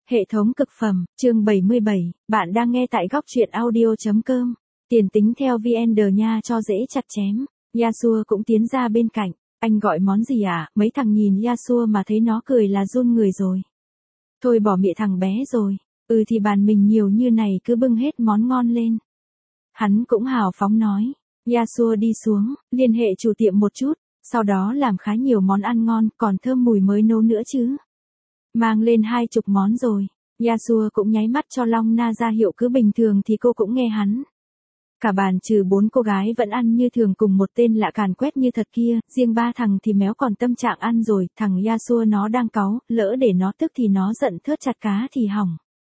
Hệ thống cực phẩm, chương 77, bạn đang nghe tại góc truyện audio.com. Tiền tính theo VN nha cho dễ chặt chém. Yasuo cũng tiến ra bên cạnh. Anh gọi món gì à? Mấy thằng nhìn Yasuo mà thấy nó cười là run người rồi. Thôi bỏ mẹ thằng bé rồi. Thì bàn mình nhiều như này cứ bưng hết món ngon lên. Hắn cũng hào phóng nói. Yasuo đi xuống, liên hệ chủ tiệm một chút. Sau đó làm khá nhiều món ăn ngon, còn thơm mùi mới nấu nữa chứ. Mang lên 20 món rồi. Yasuo cũng nháy mắt cho Long Na ra hiệu cứ bình thường thì cô cũng nghe hắn. Cả bàn trừ 4 cô gái vẫn ăn như thường cùng một tên lạ càn quét như thật kia, riêng 3 thằng thì méo còn tâm trạng ăn rồi, thằng Yasuo nó đang cáu, lỡ để nó tức thì nó giận thớt chặt cá thì hỏng.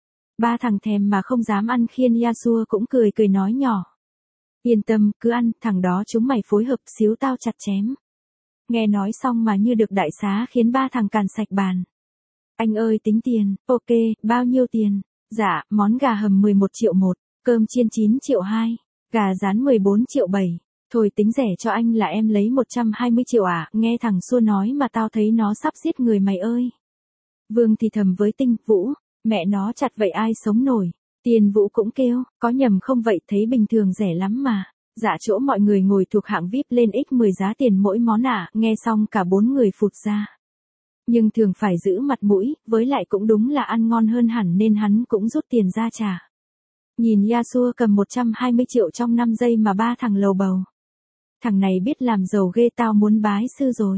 3 thằng thèm mà không dám ăn khiên Yasuo cũng cười cười nói nhỏ. Yên tâm, cứ ăn, thằng đó chúng mày phối hợp xíu tao chặt chém. Nghe nói xong mà như được đại xá khiến 3 thằng càn sạch bàn. Anh ơi tính tiền, ok, bao nhiêu tiền? Dạ, món gà hầm 11 triệu 1, cơm chiên 9 triệu 2, gà rán 14 triệu 7. Thôi tính rẻ cho anh là em lấy 120 triệu à, nghe thằng Xua nói mà tao thấy nó sắp giết người mày ơi. Vương thì thầm với Tinh, Vũ, mẹ nó chặt vậy ai sống nổi. Tiền Vũ cũng kêu, có nhầm không vậy thấy bình thường rẻ lắm mà. Dạ chỗ mọi người ngồi thuộc hạng VIP lên x10 giá tiền mỗi món à, nghe xong cả 4 người phụt ra. Nhưng thường phải giữ mặt mũi, với lại cũng đúng là ăn ngon hơn hẳn nên hắn cũng rút tiền ra trả. Nhìn Yasuo cầm 120 triệu trong 5 giây mà 3 thằng lầu bầu. Thằng này biết làm giàu ghê tao muốn bái sư rồi.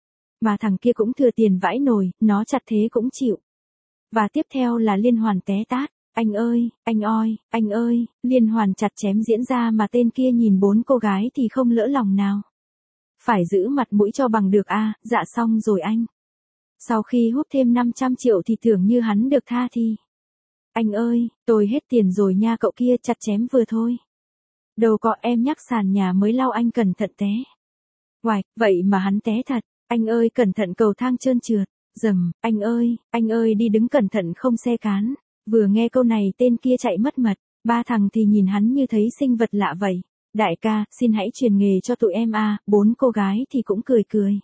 Mà thằng kia cũng thừa tiền vãi nồi, nó chặt thế cũng chịu. Và tiếp theo là liên hoàn té tát. Anh ơi, anh ơi, liên hoàn chặt chém diễn ra mà tên kia nhìn 4 cô gái thì không lỡ lòng nào. Phải giữ mặt mũi cho bằng được a, dạ xong rồi anh. Sau khi hút thêm 500 triệu thì tưởng như hắn được tha thì. Anh ơi, tôi hết tiền rồi nha cậu kia chặt chém vừa thôi. Đâu có em nhắc sàn nhà mới lau anh cẩn thận té. Hoài, vậy mà hắn té thật. Anh ơi cẩn thận cầu thang trơn trượt. Dầm, anh ơi đi đứng cẩn thận không xe cán. Vừa nghe câu này tên kia chạy mất mật. 3 thằng thì nhìn hắn như thấy sinh vật lạ vậy. Đại ca, xin hãy truyền nghề cho tụi em a. 4 cô gái thì cũng cười cười.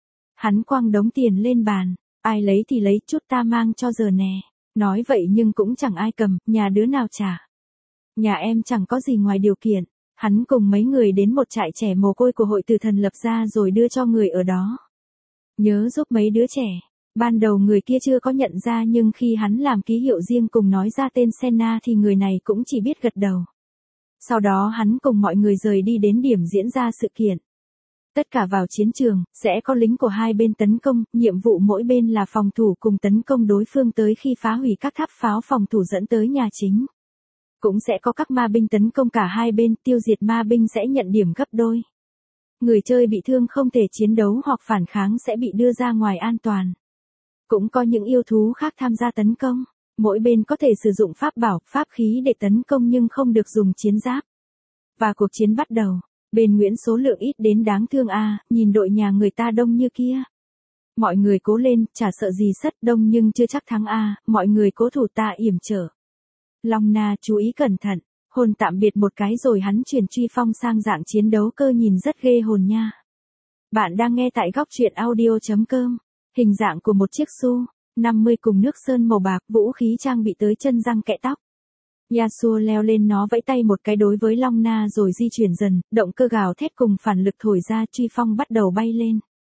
Hắn quăng đống tiền lên bàn. Ai lấy thì lấy, chút ta mang cho giờ nè. Nói vậy nhưng cũng chẳng ai cầm, nhà đứa nào trả. Nhà em chẳng có gì ngoài điều kiện. Hắn cùng mấy người đến một trại trẻ mồ côi của hội từ thần lập ra rồi đưa cho người ở đó. Nhớ giúp mấy đứa trẻ. Ban đầu người kia chưa có nhận ra nhưng khi hắn làm ký hiệu riêng cùng nói ra tên Senna thì người này cũng chỉ biết gật đầu. Sau đó hắn cùng mọi người rời đi đến điểm diễn ra sự kiện. Tất cả vào chiến trường, sẽ có lính của hai bên tấn công, nhiệm vụ mỗi bên là phòng thủ cùng tấn công đối phương tới khi phá hủy các tháp pháo phòng thủ dẫn tới nhà chính. Cũng sẽ có các ma binh tấn công cả hai bên, tiêu diệt ma binh sẽ nhận điểm gấp đôi. Người chơi bị thương không thể chiến đấu hoặc phản kháng sẽ bị đưa ra ngoài an toàn. Cũng có những yêu thú khác tham gia tấn công. Mỗi bên có thể sử dụng pháp bảo, pháp khí để tấn công nhưng không được dùng chiến giáp. Và cuộc chiến bắt đầu. Bên Nguyễn số lượng ít đến đáng thương a, nhìn đội nhà người ta đông như kia. Mọi người cố lên, chả sợ gì sất đông nhưng chưa chắc thắng a, mọi người cố thủ ta yểm trở. Long Na chú ý cẩn thận, hồn tạm biệt một cái rồi hắn chuyển truy phong sang dạng chiến đấu cơ nhìn rất ghê hồn nha. Bạn đang nghe tại góc truyện audio.com, hình dạng của một chiếc Su 50 cùng nước sơn màu bạc, vũ khí trang bị tới chân răng kẽ tóc. Yasuo leo lên nó vẫy tay một cái đối với Long Na rồi di chuyển dần, động cơ gào thét cùng phản lực thổi ra truy phong bắt đầu bay lên.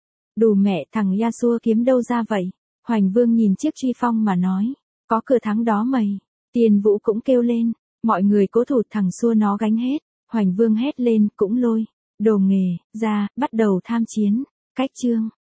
Đù mẹ thằng Yasuo kiếm đâu ra vậy? Hoành Vương nhìn chiếc truy phong mà nói, có cửa thắng đó mày. Tiền Vũ cũng kêu lên, mọi người cố thủ thằng Xua nó gánh hết. Hoành Vương hét lên cũng lôi, đồ nghề, ra, bắt đầu tham chiến. Cách chương.